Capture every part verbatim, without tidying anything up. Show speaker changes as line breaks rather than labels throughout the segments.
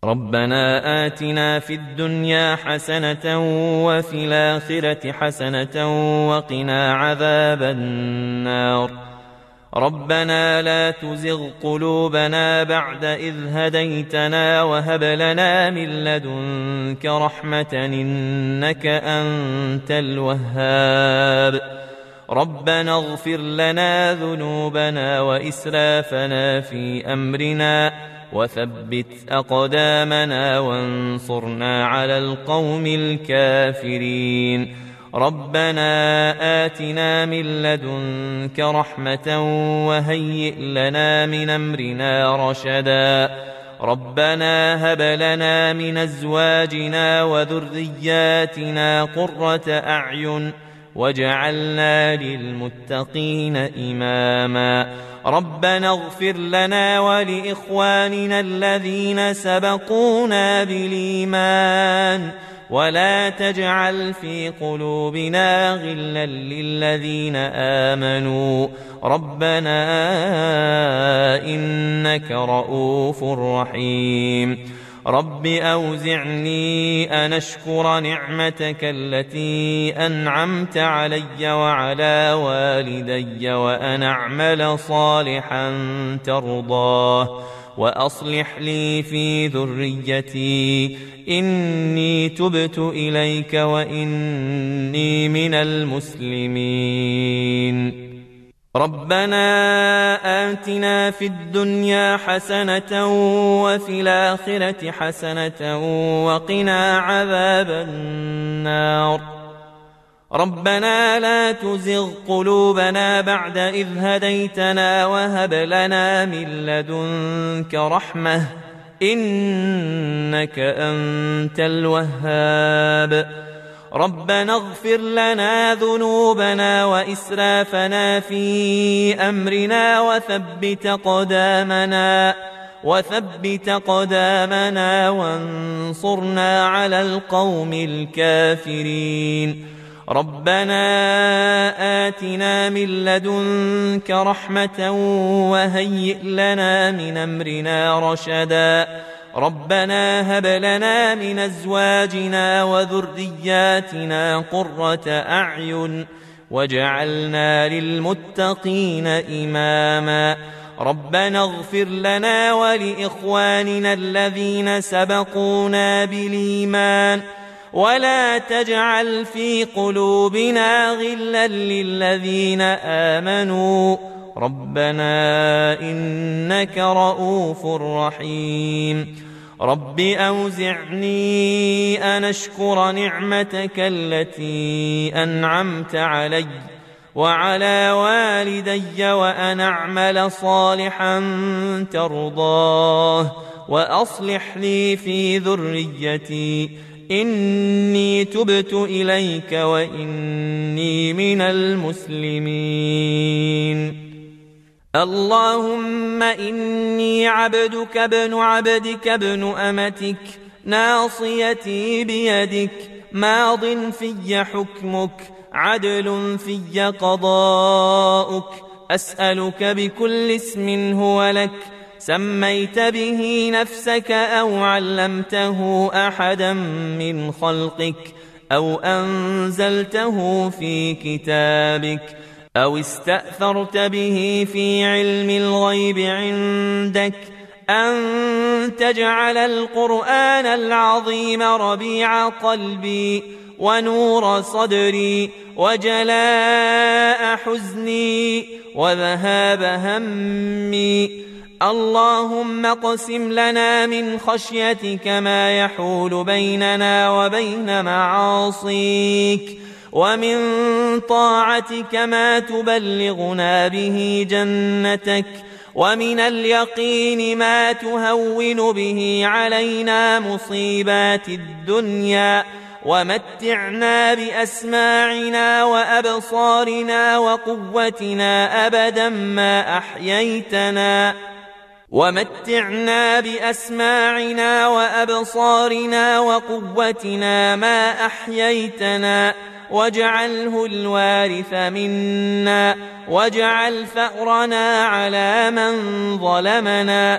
ربنا آتنا في الدنيا حسنة وفي الآخرة حسنة وقنا عذاب النار. ربنا لا تزغ قلوبنا بعد إذ هديتنا وهب لنا من لدنك رحمة إنك أنت الوهاب. ربنا اغفر لنا ذنوبنا وإسرافنا في أمرنا وثبت أقدامنا وانصرنا على القوم الكافرين. ربنا آتنا من لدنك رحمة وهيئ لنا من أمرنا رشدا. ربنا هب لنا من أزواجنا وذرياتنا قرة أعين واجعلنا للمتقين إماما. ربنا اغفر لنا ولإخواننا الذين سبقونا بالإيمان ولا تجعل في قلوبنا غلا للذين آمنوا ربنا إنك رؤوف رحيم. رب أوزعني أن أشكر نعمتك التي أنعمت علي وعلى والدي وأن أعمل صالحا ترضاه وأصلح لي في ذريتي إني تبت إليك وإني من المسلمين. ربنا آتنا في الدنيا حسنة وفي الآخرة حسنة وقنا عذاب النار. ربنا لا تزغ قلوبنا بعد إذ هديتنا وهب لنا من لدنك رحمة إنك أنت الوهاب. ربنا اغفر لنا ذنوبنا وإسرافنا في أمرنا وثبت قدامنا وثبت قدامنا وانصرنا على القوم الكافرين. ربنا آتنا من لدنك رحمة وهيئ لنا من أمرنا رشدا. ربنا هب لنا من أزواجنا وذرياتنا قرة أعين واجعلنا للمتقين إماما. ربنا اغفر لنا ولإخواننا الذين سبقونا بالإيمان ولا تجعل في قلوبنا غلا للذين آمنوا ربنا إنك رؤوف رحيم. رب أوزعني أن أشكر نعمتك التي أنعمت علي وعلى والدي وأن أعمل صالحا ترضاه وأصلح لي في ذريتي إني تبت إليك وإني من المسلمين. اللهم إني عبدك ابن عبدك ابن أمتك ناصيتي بيدك ماض في حكمك عدل في قضاؤك. أسألك بكل اسم هو لك سميت به نفسك أو علمته أحدا من خلقك أو أنزلته في كتابك أو استأثرت به في علم الغيب عندك أن تجعل القرآن العظيم ربيع قلبي ونور صدري وجلاء حزني وذهاب همي. اللهم اقسم لنا من خشيتك ما يحول بيننا وبين معاصيك ومن طاعتك ما تبلغنا به جنتك ومن اليقين ما تهون به علينا مصيبات الدنيا ومتعنا بأسماعنا وأبصارنا وقوتنا أبدا ما أحييتنا ومتعنا بأسماعنا وأبصارنا وقوتنا ما أحييتنا واجعله الوارث منا واجعل ثأرنا على من ظلمنا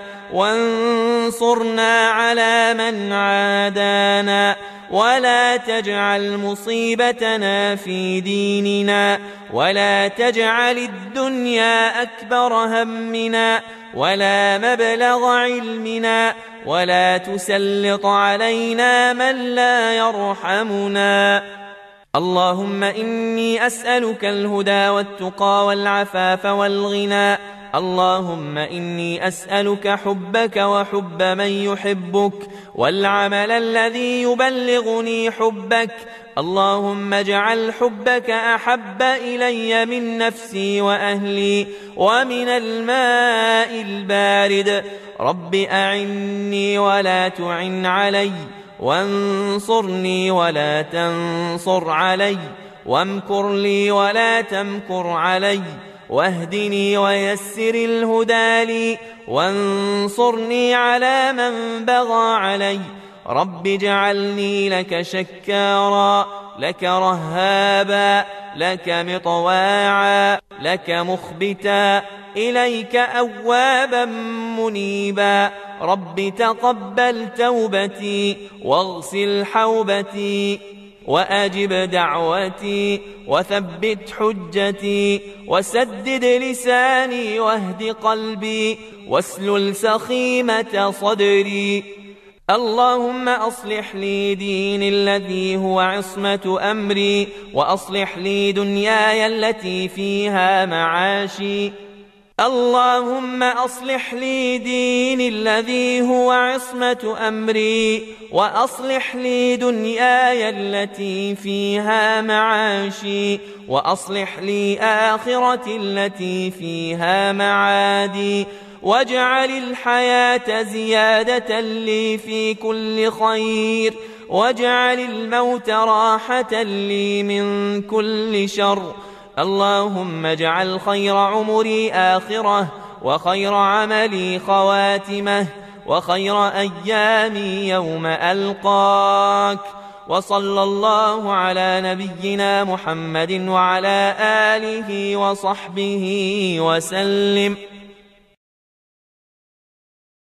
وانصرنا على من عادانا ولا تجعل مصيبتنا في ديننا ولا تجعل الدنيا أكبر همنا ولا مبلغ علمنا ولا تسلط علينا من لا يرحمنا. اللهم إني أسألك الهدى والتقى والعفاف والغنى. اللهم إني أسألك حبك وحب من يحبك والعمل الذي يبلغني حبك. اللهم اجعل حبك أحب إلي من نفسي وأهلي ومن الماء البارد. رب أعني ولا تعن علي وانصرني ولا تنصر علي وامكر لي ولا تمكر علي واهدني ويسر الهدى لي وانصرني على من بغى علي. رب اجعلني لك شكارا لك رهابا لك مطواعا لك مخبتا إليك أوابا منيبا. رب تقبل توبتي واغسل حوبتي وأجب دعوتي وثبت حجتي وسدد لساني واهد قلبي واسلل سخيمة صدري. اللهم أصلح لي ديني الذي هو عصمة أمري وأصلح لي دنياي التي فيها معاشي. اللهم أصلح لي ديني الذي هو عصمة أمري وأصلح لي دنياي التي فيها معاشي وأصلح لي آخرتي التي فيها معادي واجعل الحياة زيادة لي في كل خير واجعل الموت راحة لي من كل شر. اللهم اجعل خير عمري آخرة وخير عملي خواتمه وخير أيامي يوم ألقاك. وصلى الله على نبينا محمد وعلى آله وصحبه وسلم.